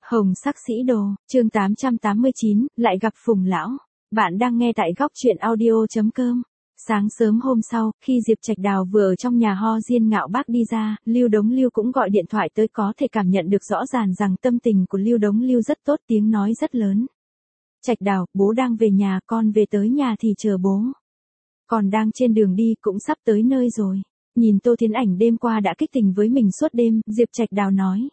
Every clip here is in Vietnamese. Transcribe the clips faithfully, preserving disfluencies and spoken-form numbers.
Hồng sắc sĩ đồ, chương tám trăm tám mươi chín, lại gặp Phùng lão. Bạn đang nghe tại góc truyện audio chấm com. Sáng sớm hôm sau, khi Diệp Trạch Đào vừa ở trong nhà ho Diên Ngạo Bác đi ra, Lưu Đống Lưu cũng gọi điện thoại tới, có thể cảm nhận được rõ ràng rằng tâm tình của Lưu Đống Lưu rất tốt, tiếng nói rất lớn. Trạch Đào, bố đang về nhà, con về tới nhà thì chờ bố. Còn đang trên đường đi, cũng sắp tới nơi rồi. Nhìn Tô Thiến Ảnh đêm qua đã kích tình với mình suốt đêm, Diệp Trạch Đào nói.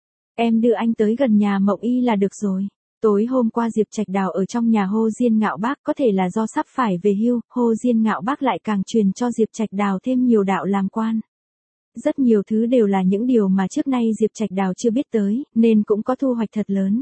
Em đưa anh tới gần nhà Mộng Y là được rồi. Tối hôm qua Diệp Trạch Đào ở trong nhà hô Diên Ngạo Bác, có thể là do sắp phải về hưu, hô Diên Ngạo Bác lại càng truyền cho Diệp Trạch Đào thêm nhiều đạo làm quan. Rất nhiều thứ đều là những điều mà trước nay Diệp Trạch Đào chưa biết tới, nên cũng có thu hoạch thật lớn.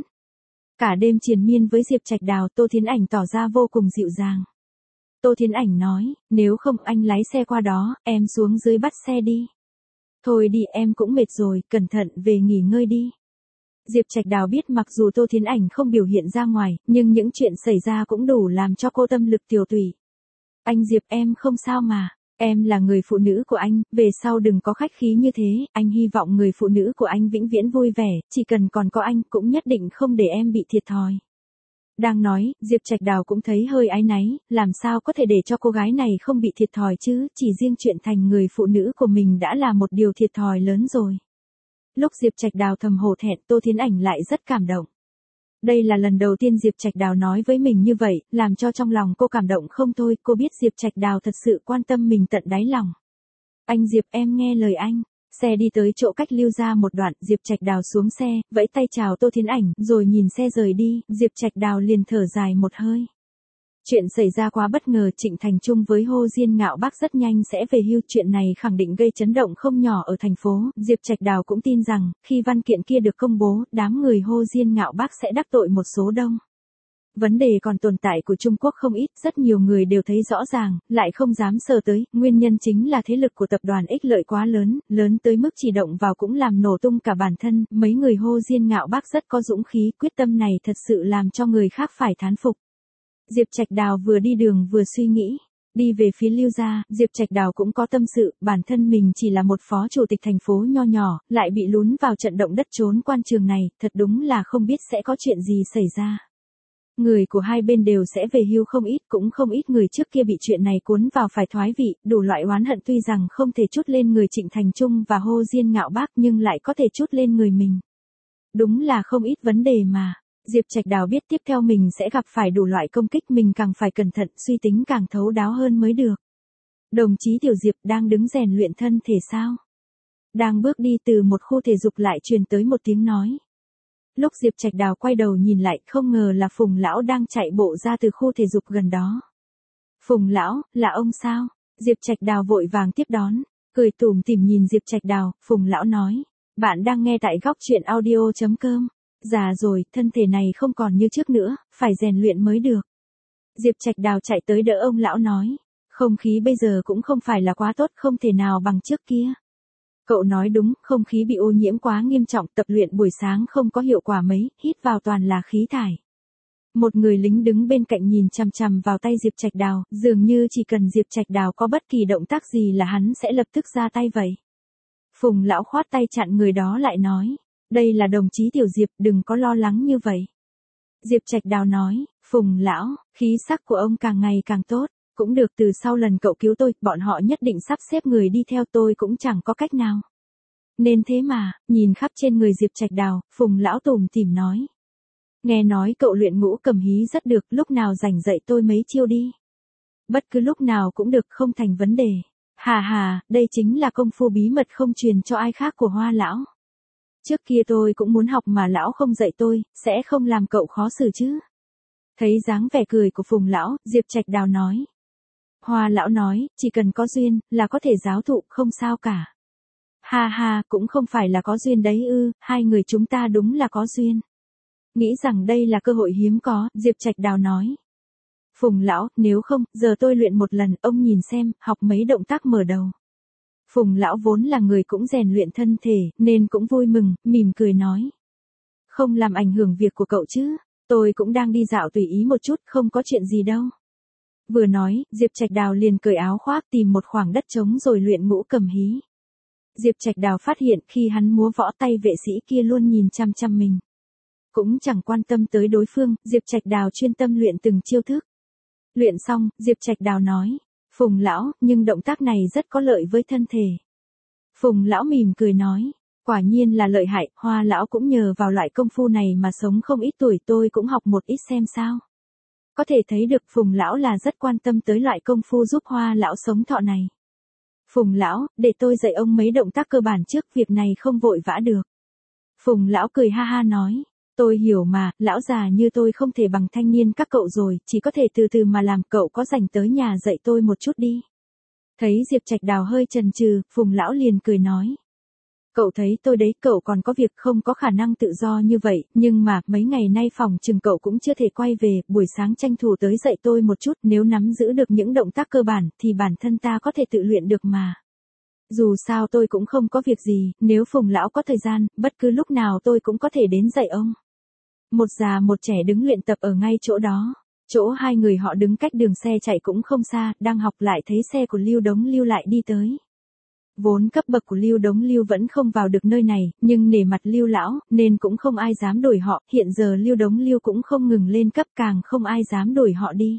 Cả đêm triền miên với Diệp Trạch Đào, Tô Thiến Ảnh tỏ ra vô cùng dịu dàng. Tô Thiến Ảnh nói, nếu không anh lái xe qua đó, em xuống dưới bắt xe đi. Thôi đi, em cũng mệt rồi, cẩn thận về nghỉ ngơi đi. Diệp Trạch Đào biết mặc dù Tô Thiến Ảnh không biểu hiện ra ngoài, nhưng những chuyện xảy ra cũng đủ làm cho cô tâm lực tiêu tụy. Anh Diệp, em không sao mà, em là người phụ nữ của anh, về sau đừng có khách khí như thế, anh hy vọng người phụ nữ của anh vĩnh viễn vui vẻ, chỉ cần còn có anh cũng nhất định không để em bị thiệt thòi. Đang nói, Diệp Trạch Đào cũng thấy hơi áy náy, làm sao có thể để cho cô gái này không bị thiệt thòi chứ, chỉ riêng chuyện thành người phụ nữ của mình đã là một điều thiệt thòi lớn rồi. Lúc Diệp Trạch Đào thầm hổ thẹn, Tô Thiến Ảnh lại rất cảm động. Đây là lần đầu tiên Diệp Trạch Đào nói với mình như vậy, làm cho trong lòng cô cảm động không thôi, cô biết Diệp Trạch Đào thật sự quan tâm mình tận đáy lòng. Anh Diệp, em nghe lời anh. Xe đi tới chỗ cách Lưu ra một đoạn, Diệp Trạch Đào xuống xe, vẫy tay chào Tô Thiến Ảnh, rồi nhìn xe rời đi, Diệp Trạch Đào liền thở dài một hơi. Chuyện xảy ra quá bất ngờ, Trịnh Thành Trung với hô Diên Ngạo Bác rất nhanh sẽ về hưu, chuyện này khẳng định gây chấn động không nhỏ ở thành phố, Diệp Trạch Đào cũng tin rằng, khi văn kiện kia được công bố, đám người hô Diên Ngạo Bác sẽ đắc tội một số đông. Vấn đề còn tồn tại của Trung Quốc không ít, rất nhiều người đều thấy rõ ràng, lại không dám sờ tới, nguyên nhân chính là thế lực của tập đoàn ích lợi quá lớn, lớn tới mức chỉ động vào cũng làm nổ tung cả bản thân, mấy người hô Diên Ngạo Bác rất có dũng khí, quyết tâm này thật sự làm cho người khác phải thán phục. Diệp Trạch Đào vừa đi đường vừa suy nghĩ, đi về phía Lưu gia, Diệp Trạch Đào cũng có tâm sự, bản thân mình chỉ là một phó chủ tịch thành phố nho nhỏ, lại bị lún vào trận động đất trốn quan trường này, thật đúng là không biết sẽ có chuyện gì xảy ra. Người của hai bên đều sẽ về hưu không ít, cũng không ít người trước kia bị chuyện này cuốn vào phải thoái vị, đủ loại oán hận tuy rằng không thể trút lên người Trịnh Thành Trung và hô Diên Ngạo Bác nhưng lại có thể trút lên người mình. Đúng là không ít vấn đề mà. Diệp Trạch Đào biết tiếp theo mình sẽ gặp phải đủ loại công kích, mình càng phải cẩn thận, suy tính càng thấu đáo hơn mới được. Đồng chí Tiểu Diệp đang đứng rèn luyện thân thể sao? Đang bước đi từ một khu thể dục lại truyền tới một tiếng nói. Lúc Diệp Trạch Đào quay đầu nhìn lại, không ngờ là Phùng lão đang chạy bộ ra từ khu thể dục gần đó. Phùng lão, là ông sao? Diệp Trạch Đào vội vàng tiếp đón, cười tủm tỉm nhìn Diệp Trạch Đào, Phùng lão nói, bạn đang nghe tại góc truyện audio chấm com. Già rồi, thân thể này không còn như trước nữa, phải rèn luyện mới được. Diệp Trạch Đào chạy tới đỡ ông lão nói, không khí bây giờ cũng không phải là quá tốt, không thể nào bằng trước kia. Cậu nói đúng, không khí bị ô nhiễm quá nghiêm trọng, tập luyện buổi sáng không có hiệu quả mấy, hít vào toàn là khí thải. Một người lính đứng bên cạnh nhìn chằm chằm vào tay Diệp Trạch Đào, dường như chỉ cần Diệp Trạch Đào có bất kỳ động tác gì là hắn sẽ lập tức ra tay vậy. Phùng lão khoát tay chặn người đó lại nói, đây là đồng chí Tiểu Diệp, đừng có lo lắng như vậy. Diệp Trạch Đào nói, Phùng lão, khí sắc của ông càng ngày càng tốt, cũng được, từ sau lần cậu cứu tôi, bọn họ nhất định sắp xếp người đi theo tôi cũng chẳng có cách nào. Nên thế mà, nhìn khắp trên người Diệp Trạch Đào, Phùng lão tủm tỉm nói. Nghe nói cậu luyện ngũ cầm hí rất được, lúc nào rảnh dạy tôi mấy chiêu đi. Bất cứ lúc nào cũng được, không thành vấn đề. Hà hà, đây chính là công phu bí mật không truyền cho ai khác của Hoa lão. Trước kia tôi cũng muốn học mà lão không dạy tôi, sẽ không làm cậu khó xử chứ. Thấy dáng vẻ cười của Phùng lão, Diệp Trạch Đào nói. Hoa lão nói, chỉ cần có duyên, là có thể giáo thụ, không sao cả. Ha ha, cũng không phải là có duyên đấy ư, hai người chúng ta đúng là có duyên. Nghĩ rằng đây là cơ hội hiếm có, Diệp Trạch Đào nói. Phùng lão, nếu không, giờ tôi luyện một lần, ông nhìn xem, học mấy động tác mở đầu. Phùng lão vốn là người cũng rèn luyện thân thể, nên cũng vui mừng, mỉm cười nói. Không làm ảnh hưởng việc của cậu chứ, tôi cũng đang đi dạo tùy ý một chút, không có chuyện gì đâu. Vừa nói, Diệp Trạch Đào liền cởi áo khoác tìm một khoảng đất trống rồi luyện ngũ cầm hí. Diệp Trạch Đào phát hiện khi hắn múa võ tay vệ sĩ kia luôn nhìn chăm chăm mình. cũng chẳng quan tâm tới đối phương, Diệp Trạch Đào chuyên tâm luyện từng chiêu thức. Luyện xong, Diệp Trạch Đào nói, Phùng lão, nhưng động tác này rất có lợi với thân thể. Phùng lão mỉm cười nói, quả nhiên là lợi hại, Hoa lão cũng nhờ vào loại công phu này mà sống không ít tuổi, tôi cũng học một ít xem sao. Có thể thấy được Phùng lão là rất quan tâm tới loại công phu giúp Hoa lão sống thọ này. Phùng lão, để tôi dạy ông mấy động tác cơ bản trước, việc này không vội vã được. Phùng lão cười ha ha nói, tôi hiểu mà, lão già như tôi không thể bằng thanh niên các cậu rồi, chỉ có thể từ từ mà làm, cậu có rảnh tới nhà dạy tôi một chút đi. Thấy Diệp Trạch Đào hơi chần chừ, Phùng lão liền cười nói. Cậu thấy tôi đấy, cậu còn có việc không có khả năng tự do như vậy, nhưng mà, mấy ngày nay phòng chừng cậu cũng chưa thể quay về, buổi sáng tranh thủ tới dạy tôi một chút, nếu nắm giữ được những động tác cơ bản, thì bản thân ta có thể tự luyện được mà. Dù sao tôi cũng không có việc gì, nếu Phùng lão có thời gian, bất cứ lúc nào tôi cũng có thể đến dạy ông. Một già một trẻ đứng luyện tập ở ngay chỗ đó. Chỗ hai người họ đứng cách đường xe chạy cũng không xa, đang học lại thấy xe của Lưu Đống Lưu lại đi tới. Vốn cấp bậc của Lưu Đống Lưu vẫn không vào được nơi này, nhưng nể mặt Lưu lão, nên cũng không ai dám đuổi họ, hiện giờ Lưu Đống Lưu cũng không ngừng lên cấp, càng không ai dám đuổi họ đi.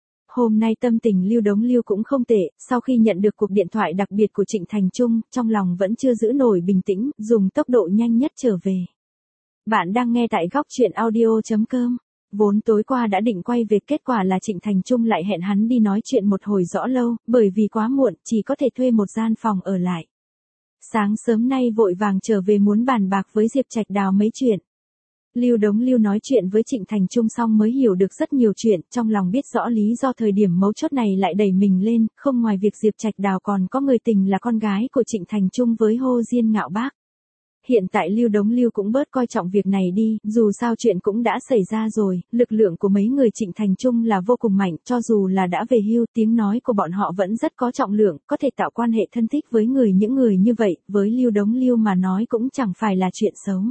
Hôm nay tâm tình Lưu Đống Lưu cũng không tệ, sau khi nhận được cuộc điện thoại đặc biệt của Trịnh Thành Trung, trong lòng vẫn chưa giữ nổi bình tĩnh, dùng tốc độ nhanh nhất trở về. Bạn đang nghe tại góc truyện audio chấm com. Vốn tối qua đã định quay về, kết quả là Trịnh Thành Trung lại hẹn hắn đi nói chuyện một hồi rõ lâu, bởi vì quá muộn, chỉ có thể thuê một gian phòng ở lại. Sáng sớm nay vội vàng trở về muốn bàn bạc với Diệp Trạch Đào mấy chuyện. Lưu Đống Lưu nói chuyện với Trịnh Thành Trung xong mới hiểu được rất nhiều chuyện, trong lòng biết rõ lý do thời điểm mấu chốt này lại đẩy mình lên, không ngoài việc Diệp Trạch Đào còn có người tình là con gái của Trịnh Thành Trung với Hồ Diên Ngạo Bác. Hiện tại Lưu Đống Lưu cũng bớt coi trọng việc này đi, dù sao chuyện cũng đã xảy ra rồi, lực lượng của mấy người Trịnh Thành Trung là vô cùng mạnh, cho dù là đã về hưu, tiếng nói của bọn họ vẫn rất có trọng lượng, có thể tạo quan hệ thân thích với người những người như vậy, với Lưu Đống Lưu mà nói cũng chẳng phải là chuyện xấu.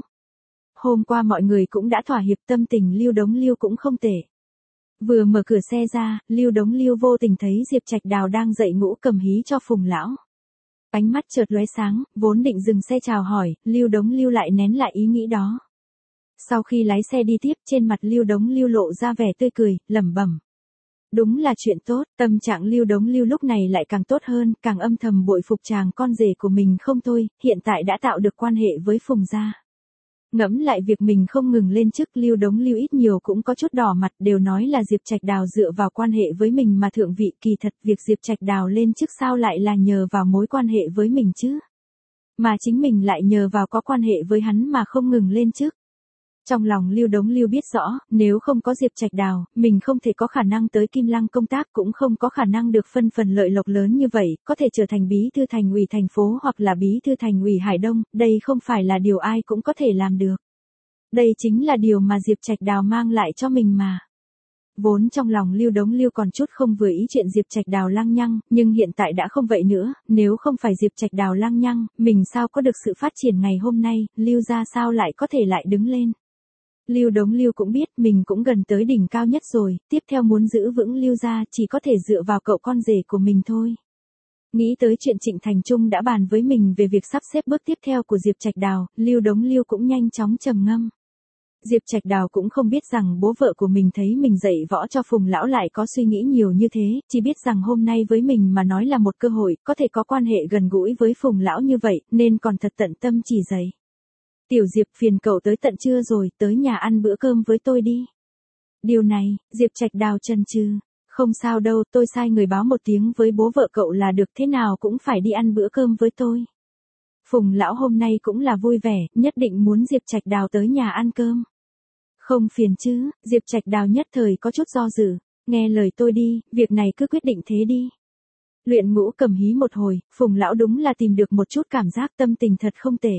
Hôm qua mọi người cũng đã thỏa hiệp, tâm tình Lưu Đống Lưu cũng không tệ. Vừa mở cửa xe ra, Lưu Đống Lưu vô tình thấy Diệp Trạch Đào đang dạy ngũ cầm hí cho Phùng lão. Ánh mắt chợt lóe sáng, vốn định dừng xe chào hỏi, Lưu Đống Lưu lại nén lại ý nghĩ đó. Sau khi lái xe đi tiếp, trên mặt Lưu Đống Lưu lộ ra vẻ tươi cười, lẩm bẩm. Đúng là chuyện tốt, tâm trạng Lưu Đống Lưu lúc này lại càng tốt hơn, càng âm thầm bội phục chàng con rể của mình không thôi, hiện tại đã tạo được quan hệ với Phùng gia. Ngẫm lại việc mình không ngừng lên chức, Lưu Đống Lưu ít nhiều cũng có chút đỏ mặt, đều nói là Diệp Trạch Đào dựa vào quan hệ với mình mà thượng vị, kỳ thật việc Diệp Trạch Đào lên chức sao lại là nhờ vào mối quan hệ với mình chứ? Mà chính mình lại nhờ vào có quan hệ với hắn mà không ngừng lên chức. Trong lòng Lưu Đống Lưu biết rõ, nếu không có Diệp Trạch Đào, mình không thể có khả năng tới Kim Lăng công tác, cũng không có khả năng được phân phần lợi lộc lớn như vậy, có thể trở thành bí thư thành ủy thành phố hoặc là bí thư thành ủy Hải Đông, đây không phải là điều ai cũng có thể làm được. Đây chính là điều mà Diệp Trạch Đào mang lại cho mình mà. Vốn trong lòng Lưu Đống Lưu còn chút không vừa ý chuyện Diệp Trạch Đào lăng nhăng, nhưng hiện tại đã không vậy nữa, nếu không phải Diệp Trạch Đào lăng nhăng, mình sao có được sự phát triển ngày hôm nay, Lưu gia sao lại có thể lại đứng lên. Lưu Đống Lưu cũng biết mình cũng gần tới đỉnh cao nhất rồi, tiếp theo muốn giữ vững Lưu gia chỉ có thể dựa vào cậu con rể của mình thôi. Nghĩ tới chuyện Trịnh Thành Trung đã bàn với mình về việc sắp xếp bước tiếp theo của Diệp Trạch Đào, Lưu Đống Lưu cũng nhanh chóng trầm ngâm. Diệp Trạch Đào cũng không biết rằng bố vợ của mình thấy mình dạy võ cho Phùng lão lại có suy nghĩ nhiều như thế, chỉ biết rằng hôm nay với mình mà nói là một cơ hội, có thể có quan hệ gần gũi với Phùng lão như vậy, nên còn thật tận tâm chỉ dạy. Tiểu Diệp, phiền cậu tới tận trưa rồi, tới nhà ăn bữa cơm với tôi đi. Điều này, Diệp Trạch Đào chần chừ. Không sao đâu, tôi sai người báo một tiếng với bố vợ cậu là được, thế nào cũng phải đi ăn bữa cơm với tôi. Phùng lão hôm nay cũng là vui vẻ, nhất định muốn Diệp Trạch Đào tới nhà ăn cơm. Không phiền chứ, Diệp Trạch Đào nhất thời có chút do dự, nghe lời tôi đi, việc này cứ quyết định thế đi. Luyện ngũ cầm hí một hồi, Phùng lão đúng là tìm được một chút cảm giác, tâm tình thật không tệ.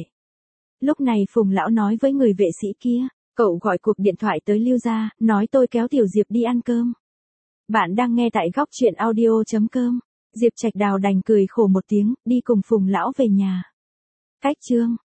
Lúc này Phùng lão nói với người vệ sĩ kia, cậu gọi cuộc điện thoại tới Lưu gia, nói tôi kéo Tiểu Diệp đi ăn cơm. Bạn đang nghe tại góc truyện audio chấm com. Diệp Trạch Đào đành cười khổ một tiếng, đi cùng Phùng lão về nhà. Cách chương